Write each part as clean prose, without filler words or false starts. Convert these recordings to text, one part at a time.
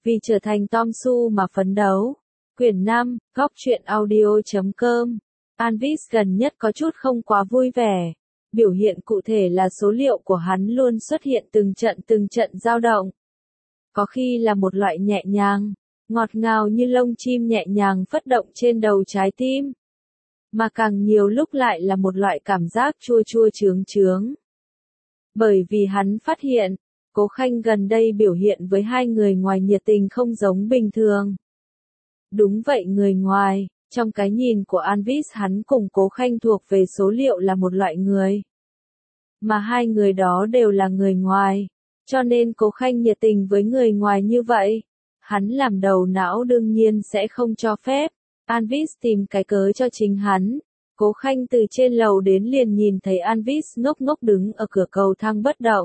Vì trở thành Tom Su mà phấn đấu. Quyển 5, góc truyện audio.com. Anvis gần nhất có chút không quá vui vẻ. Biểu hiện cụ thể là số liệu của hắn luôn xuất hiện từng trận dao động. Có khi là một loại nhẹ nhàng, ngọt ngào như lông chim nhẹ nhàng phất động trên đầu trái tim. Mà càng nhiều lúc lại là một loại cảm giác chua chua chướng chướng. Bởi vì hắn phát hiện, Cố Khanh gần đây biểu hiện với hai người ngoài nhiệt tình không giống bình thường. Đúng vậy, người ngoài, trong cái nhìn của Anvis hắn cùng Cố Khanh thuộc về số liệu là một loại người. Mà hai người đó đều là người ngoài, cho nên Cố Khanh nhiệt tình với người ngoài như vậy. Hắn làm đầu não đương nhiên sẽ không cho phép. Anvis tìm cái cớ cho chính hắn. Cố Khanh từ trên lầu đến liền nhìn thấy Anvis ngốc ngốc đứng ở cửa cầu thang bất động.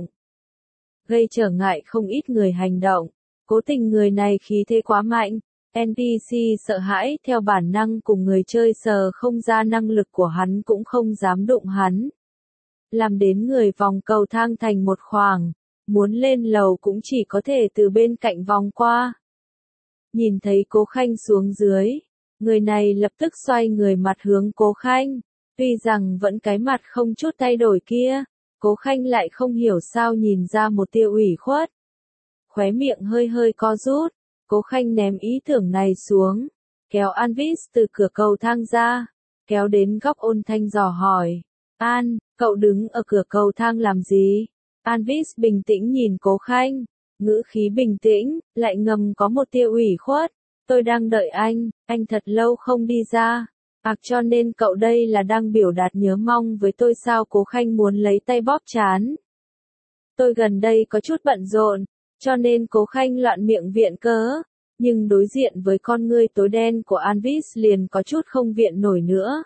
Gây trở ngại không ít người hành động. Cố tình người này khí thế quá mạnh. NPC sợ hãi theo bản năng cùng người chơi sờ không ra năng lực của hắn cũng không dám đụng hắn. Làm đến người vòng cầu thang thành một khoảng. Muốn lên lầu cũng chỉ có thể từ bên cạnh vòng qua. Nhìn thấy Cố Khanh xuống dưới. Người này lập tức xoay người mặt hướng Cố Khanh. Tuy rằng vẫn cái mặt không chút thay đổi kia. Cố Khanh lại không hiểu sao nhìn ra một tia ủy khuất. Khóe miệng hơi hơi co rút. Cố Khanh ném ý tưởng này xuống. Kéo Anvis từ cửa cầu thang ra. Kéo đến góc ôn thanh dò hỏi. An, cậu đứng ở cửa cầu thang làm gì? Anvis bình tĩnh nhìn Cố Khanh. Ngữ khí bình tĩnh, lại ngầm có một tia ủy khuất. Tôi đang đợi anh thật lâu không đi ra. Cho nên cậu đây là đang biểu đạt nhớ mong với tôi sao? Cố Khanh muốn lấy tay bóp trán. Tôi gần đây có chút bận rộn, cho nên Cố Khanh loạn miệng viện cớ. Nhưng đối diện với con ngươi tối đen của Anvis liền có chút không viện nổi nữa.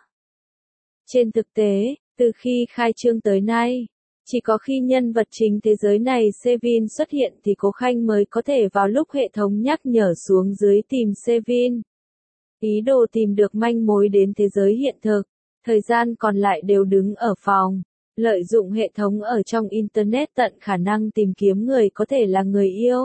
Trên thực tế, từ khi khai trương tới nay, chỉ có khi nhân vật chính thế giới này Sevin xuất hiện thì Cố Khanh mới có thể vào lúc hệ thống nhắc nhở xuống dưới tìm Sevin. Ý đồ tìm được manh mối đến thế giới hiện thực, thời gian còn lại đều đứng ở phòng, lợi dụng hệ thống ở trong Internet tận khả năng tìm kiếm người có thể là người yêu.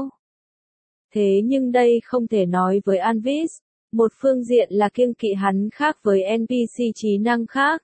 Thế nhưng đây không thể nói với Anvis, một phương diện là kiêng kỵ hắn khác với NPC trí năng khác.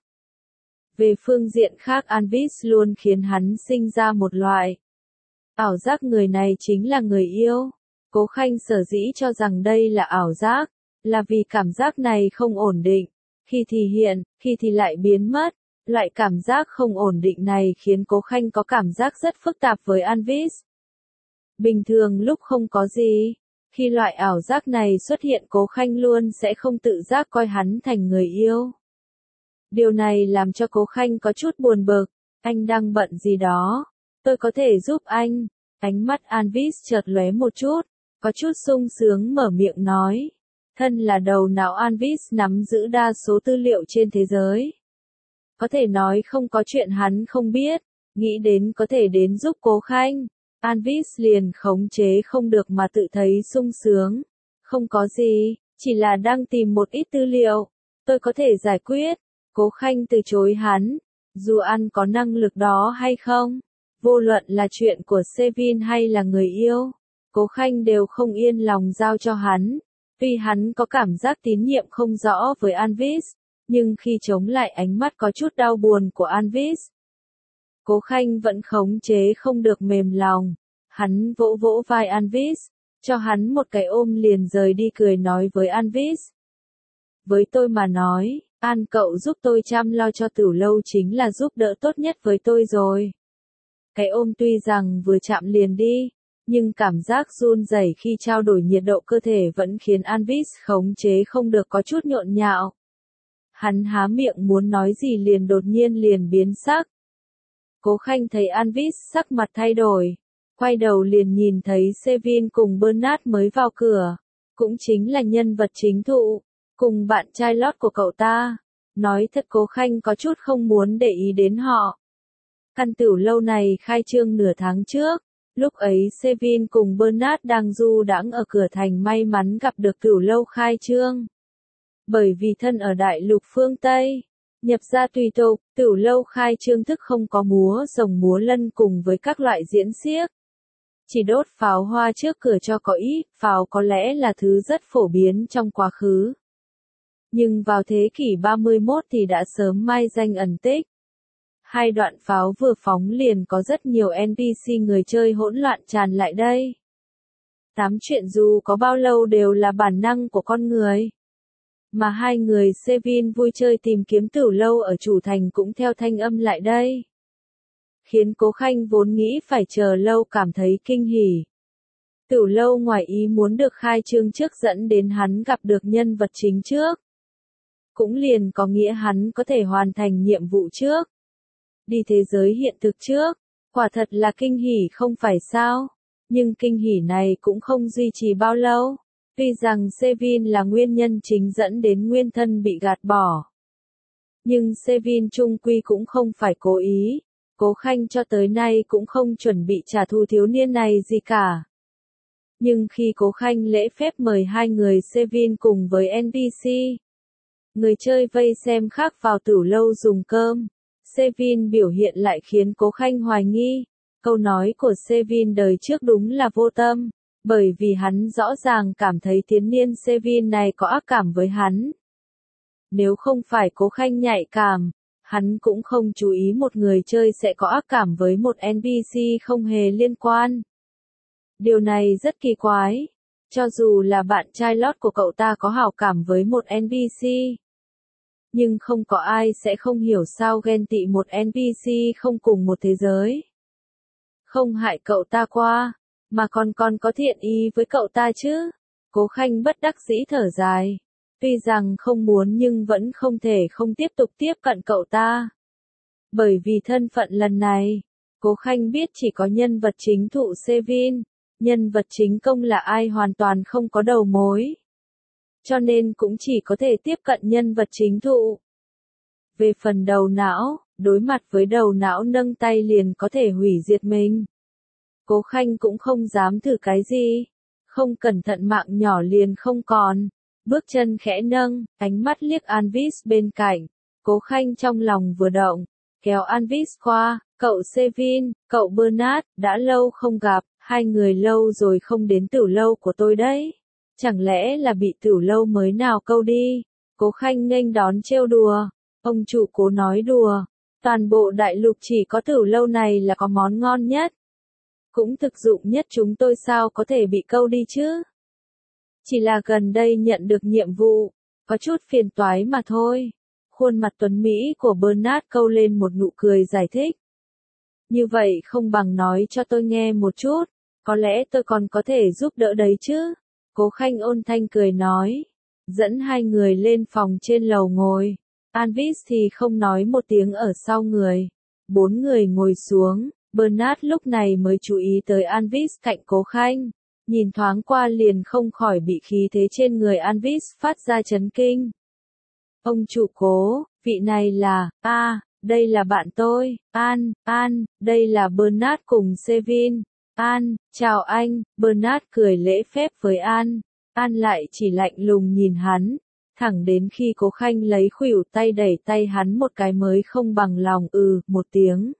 Về phương diện khác Anvis luôn khiến hắn sinh ra một loại ảo giác người này chính là người yêu. Cố Khanh sở dĩ cho rằng đây là ảo giác, là vì cảm giác này không ổn định, khi thì hiện, khi thì lại biến mất. Loại cảm giác không ổn định này khiến Cố Khanh có cảm giác rất phức tạp với Anvis. Bình thường lúc không có gì, khi loại ảo giác này xuất hiện Cố Khanh luôn sẽ không tự giác coi hắn thành người yêu. Điều này làm cho Cố Khanh có chút buồn bực. Anh đang bận gì đó? Tôi có thể giúp anh. Ánh mắt Anvis chợt lóe một chút, có chút sung sướng mở miệng nói. Thân là đầu não Anvis nắm giữ đa số tư liệu trên thế giới. Có thể nói không có chuyện hắn không biết, nghĩ đến có thể đến giúp Cố Khanh. Anvis liền khống chế không được mà tự thấy sung sướng. Không có gì, chỉ là đang tìm một ít tư liệu. Tôi có thể giải quyết. Cố Khanh từ chối hắn. Dù anh có năng lực đó hay không, vô luận là chuyện của Sevin hay là người yêu, Cố Khanh đều không yên lòng giao cho hắn. Tuy hắn có cảm giác tín nhiệm không rõ với Anvis, nhưng khi chống lại ánh mắt có chút đau buồn của Anvis, Cố Khanh vẫn khống chế không được mềm lòng. Hắn vỗ vỗ vai Anvis, cho hắn một cái ôm liền rời đi cười nói với Anvis. Với tôi mà nói, An cậu giúp tôi chăm lo cho Tửu Lâu chính là giúp đỡ tốt nhất với tôi rồi. Cái ôm tuy rằng vừa chạm liền đi, nhưng cảm giác run rẩy khi trao đổi nhiệt độ cơ thể vẫn khiến Anvis khống chế không được có chút nhộn nhạo. Hắn há miệng muốn nói gì liền đột nhiên liền biến sắc. Cố Khanh thấy Anvis sắc mặt thay đổi, quay đầu liền nhìn thấy Sevin cùng Bernard mới vào cửa, cũng chính là nhân vật chính thụ, cùng bạn trai lót của cậu ta. Nói thật Cố Khanh có chút không muốn để ý đến họ. Căn Tửu Lâu này khai trương nửa tháng trước, lúc ấy Sevin cùng Bernard đang du đãng ở cửa thành may mắn gặp được Tửu Lâu khai trương. Bởi vì thân ở đại lục phương Tây, nhập gia tùy tục, Tửu Lâu khai trương thức không có múa rồng múa lân cùng với các loại diễn xiếc. Chỉ đốt pháo hoa trước cửa cho có ý, pháo có lẽ là thứ rất phổ biến trong quá khứ. Nhưng vào thế kỷ 31 thì đã sớm mai danh ẩn tích. Hai đoạn pháo vừa phóng liền có rất nhiều NPC người chơi hỗn loạn tràn lại đây. Tám chuyện dù có bao lâu đều là bản năng của con người. Mà hai người Sevin vui chơi tìm kiếm tửu lâu ở chủ thành cũng theo thanh âm lại đây. Khiến Cố Khanh vốn nghĩ phải chờ lâu cảm thấy kinh hỉ. Tửu lâu ngoài ý muốn được khai trương trước dẫn đến hắn gặp được nhân vật chính trước. Cũng liền có nghĩa hắn có thể hoàn thành nhiệm vụ trước. Đi thế giới hiện thực trước. Quả thật là kinh hỉ không phải sao. Nhưng kinh hỉ này cũng không duy trì bao lâu. Tuy rằng Sevin là nguyên nhân chính dẫn đến nguyên thân bị gạt bỏ. Nhưng Sevin chung quy cũng không phải cố ý. Cố Khanh cho tới nay cũng không chuẩn bị trả thù thiếu niên này gì cả. Nhưng khi Cố Khanh lễ phép mời hai người Sevin cùng với NPC, người chơi vây xem khác vào tửu lâu dùng cơm, Sevin biểu hiện lại khiến Cố Khanh hoài nghi. Câu nói của Sevin đời trước đúng là vô tâm, bởi vì hắn rõ ràng cảm thấy thiếu niên Sevin này có ác cảm với hắn. Nếu không phải Cố Khanh nhạy cảm, hắn cũng không chú ý một người chơi sẽ có ác cảm với một NPC không hề liên quan. Điều này rất kỳ quái. Cho dù là bạn trai lót của cậu ta có hảo cảm với một NPC, nhưng không có ai sẽ không hiểu sao ghen tị một NPC không cùng một thế giới. Không hại cậu ta qua, mà còn có thiện ý với cậu ta chứ. Cố Khanh bất đắc dĩ thở dài. Tuy rằng không muốn nhưng vẫn không thể không tiếp tục tiếp cận cậu ta. Bởi vì thân phận lần này, Cố Khanh biết chỉ có nhân vật chính thụ Sevin, nhân vật chính công là ai hoàn toàn không có đầu mối. Cho nên cũng chỉ có thể tiếp cận nhân vật chính thụ. Về phần đầu não, đối mặt với đầu não nâng tay liền có thể hủy diệt mình. Cố Khanh cũng không dám thử cái gì. Không cẩn thận mạng nhỏ liền không còn. Bước chân khẽ nâng, ánh mắt liếc Anvis bên cạnh. Cố Khanh trong lòng vừa động, kéo Anvis qua. Cậu Sevin, cậu Bernard, đã lâu không gặp, hai người lâu rồi không đến tửu lâu của tôi đấy. Chẳng lẽ là bị tửu lâu mới nào câu đi? Cố Khanh nghênh đón trêu đùa. Ông chủ Cố nói đùa. Toàn bộ đại lục chỉ có tửu lâu này là có món ngon nhất. Cũng thực dụng nhất, chúng tôi sao có thể bị câu đi chứ? Chỉ là gần đây nhận được nhiệm vụ, có chút phiền toái mà thôi. Khuôn mặt tuấn Mỹ của Bernard câu lên một nụ cười giải thích. Như vậy không bằng nói cho tôi nghe một chút, có lẽ tôi còn có thể giúp đỡ đấy chứ. Cố Khanh ôn thanh cười nói, dẫn hai người lên phòng trên lầu ngồi. Anvis thì không nói một tiếng ở sau người. Bốn người ngồi xuống, Bernard lúc này mới chú ý tới Anvis cạnh Cố Khanh. Nhìn thoáng qua liền không khỏi bị khí thế trên người Anvis phát ra chấn kinh. Ông chủ Cố, vị này là, đây là bạn tôi, An, đây là Bernard cùng Sevin. An, chào anh, Bernard cười lễ phép với An. An lại chỉ lạnh lùng nhìn hắn, thẳng đến khi Cố Khanh lấy khuỷu tay đẩy tay hắn một cái mới không bằng lòng một tiếng.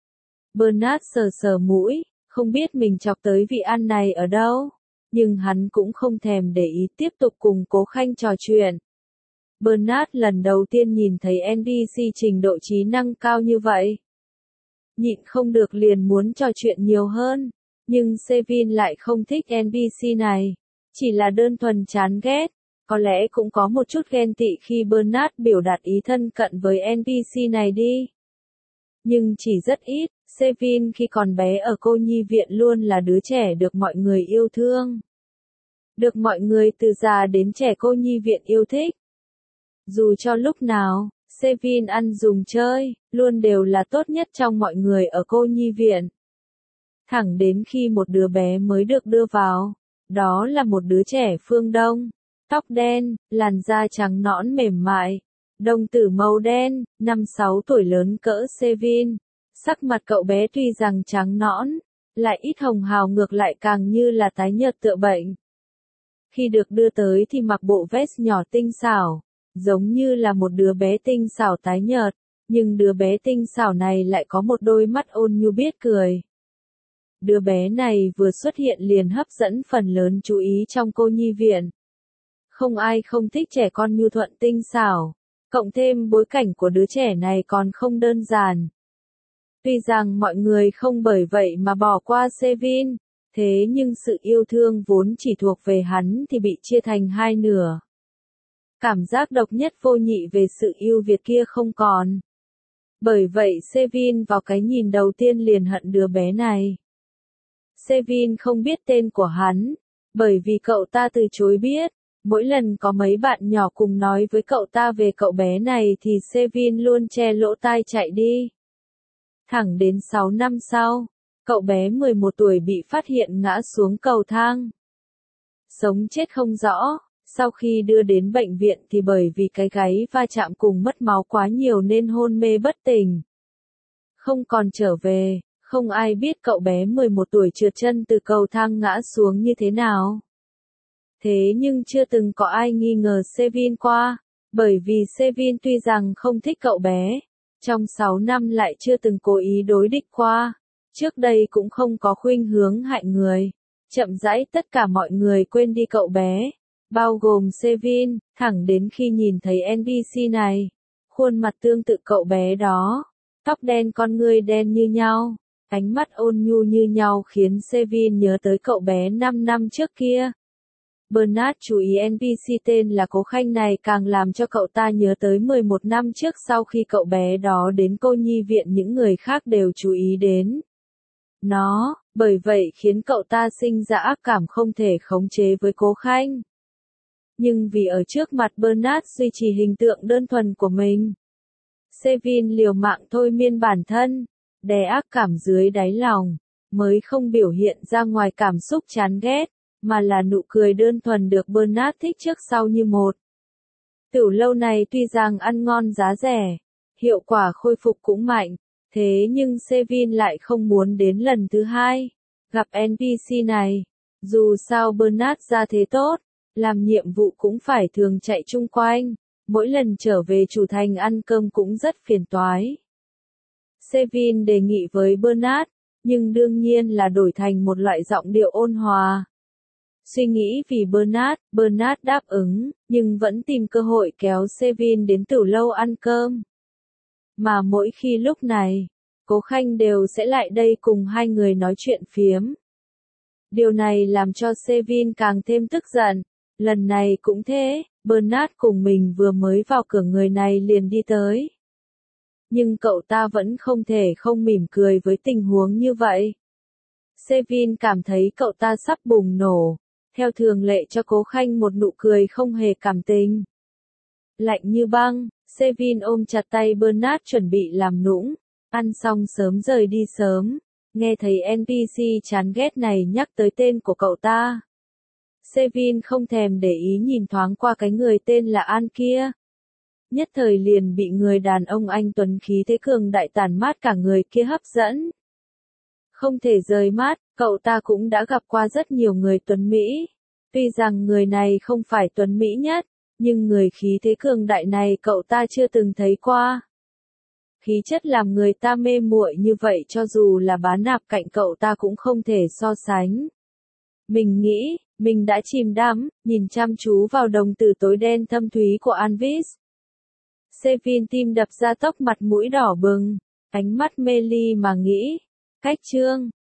Bernard sờ sờ mũi, không biết mình chọc tới vị An này ở đâu, nhưng hắn cũng không thèm để ý tiếp tục cùng Cố Khanh trò chuyện. Bernard lần đầu tiên nhìn thấy NPC trình độ trí năng cao như vậy. Nhịn không được liền muốn trò chuyện nhiều hơn, nhưng Sevin lại không thích NPC này, chỉ là đơn thuần chán ghét, có lẽ cũng có một chút ghen tị khi Bernard biểu đạt ý thân cận với NPC này đi. Nhưng chỉ rất ít, Sevin khi còn bé ở cô nhi viện luôn là đứa trẻ được mọi người yêu thương. Được mọi người từ già đến trẻ cô nhi viện yêu thích. Dù cho lúc nào, Sevin ăn dùng chơi, luôn đều là tốt nhất trong mọi người ở cô nhi viện. Thẳng đến khi một đứa bé mới được đưa vào, đó là một đứa trẻ phương Đông, tóc đen, làn da trắng nõn mềm mại, đồng tử màu đen, 5-6 tuổi lớn cỡ Sevin. Sắc mặt cậu bé tuy rằng trắng nõn, lại ít hồng hào ngược lại càng như là tái nhợt tựa bệnh. Khi được đưa tới thì mặc bộ vest nhỏ tinh xảo, giống như là một đứa bé tinh xảo tái nhợt, nhưng đứa bé tinh xảo này lại có một đôi mắt ôn nhu biết cười. Đứa bé này vừa xuất hiện liền hấp dẫn phần lớn chú ý trong cô nhi viện. Không ai không thích trẻ con nhu thuận tinh xảo, cộng thêm bối cảnh của đứa trẻ này còn không đơn giản. Tuy rằng mọi người không bởi vậy mà bỏ qua Sevin, thế nhưng sự yêu thương vốn chỉ thuộc về hắn thì bị chia thành hai nửa. Cảm giác độc nhất vô nhị về sự yêu Việt kia không còn. Bởi vậy Sevin vào cái nhìn đầu tiên liền hận đứa bé này. Sevin không biết tên của hắn, bởi vì cậu ta từ chối biết. Mỗi lần có mấy bạn nhỏ cùng nói với cậu ta về cậu bé này thì Sevin luôn che lỗ tai chạy đi. Thẳng đến 6 năm sau, cậu bé 11 tuổi bị phát hiện ngã xuống cầu thang. Sống chết không rõ, sau khi đưa đến bệnh viện thì bởi vì cái gáy va chạm cùng mất máu quá nhiều nên hôn mê bất tỉnh. Không còn trở về, không ai biết cậu bé 11 tuổi trượt chân từ cầu thang ngã xuống như thế nào. Thế nhưng chưa từng có ai nghi ngờ Sevin qua, bởi vì Sevin tuy rằng không thích cậu bé, trong 6 năm lại chưa từng cố ý đối địch qua, trước đây cũng không có khuynh hướng hại người. Chậm rãi tất cả mọi người quên đi cậu bé, bao gồm Sevin, thẳng đến khi nhìn thấy NPC này, khuôn mặt tương tự cậu bé đó, tóc đen con ngươi đen như nhau, ánh mắt ôn nhu như nhau khiến Sevin nhớ tới cậu bé 5 năm trước kia. Bernard chú ý NPC tên là Cố Khanh này càng làm cho cậu ta nhớ tới 11 năm trước sau khi cậu bé đó đến cô nhi viện những người khác đều chú ý đến nó, bởi vậy khiến cậu ta sinh ra ác cảm không thể khống chế với Cố Khanh. Nhưng vì ở trước mặt Bernard duy trì hình tượng đơn thuần của mình, Sevin liều mạng thôi miên bản thân, đè ác cảm dưới đáy lòng, mới không biểu hiện ra ngoài cảm xúc chán ghét, mà là nụ cười đơn thuần được Bernard thích trước sau như một. Tiểu lâu này tuy rằng ăn ngon giá rẻ, hiệu quả khôi phục cũng mạnh, thế nhưng Sevin lại không muốn đến lần thứ hai gặp NPC này. Dù sao Bernard ra thế tốt, làm nhiệm vụ cũng phải thường chạy chung quanh, mỗi lần trở về chủ thành ăn cơm cũng rất phiền toái. Sevin đề nghị với Bernard, nhưng đương nhiên là đổi thành một loại giọng điệu ôn hòa. Suy nghĩ vì Bernard đáp ứng, nhưng vẫn tìm cơ hội kéo Sevin đến tiểu lâu ăn cơm. Mà mỗi khi lúc này, Cố Khanh đều sẽ lại đây cùng hai người nói chuyện phiếm. Điều này làm cho Sevin càng thêm tức giận, lần này cũng thế, Bernard cùng mình vừa mới vào cửa người này liền đi tới. Nhưng cậu ta vẫn không thể không mỉm cười với tình huống như vậy. Sevin cảm thấy cậu ta sắp bùng nổ, theo thường lệ cho Cố Khanh một nụ cười không hề cảm tình. Lạnh như băng, Sevin ôm chặt tay Bernard chuẩn bị làm nũng, ăn xong sớm rời đi sớm, nghe thấy NPC chán ghét này nhắc tới tên của cậu ta. Sevin không thèm để ý nhìn thoáng qua cái người tên là An kia. Nhất thời liền bị người đàn ông anh tuấn khí thế cường đại tản mát cả người kia hấp dẫn. Không thể rời mắt, cậu ta cũng đã gặp qua rất nhiều người tuấn Mỹ. Tuy rằng người này không phải tuấn Mỹ nhất, nhưng người khí thế cường đại này cậu ta chưa từng thấy qua. Khí chất làm người ta mê muội như vậy cho dù là bá nạp cạnh cậu ta cũng không thể so sánh. Mình nghĩ, mình đã chìm đắm, nhìn chăm chú vào đồng tử tối đen thâm thúy của Anvis. Sevin tim đập ra tốc mặt mũi đỏ bừng, ánh mắt mê ly mà nghĩ. Cách chương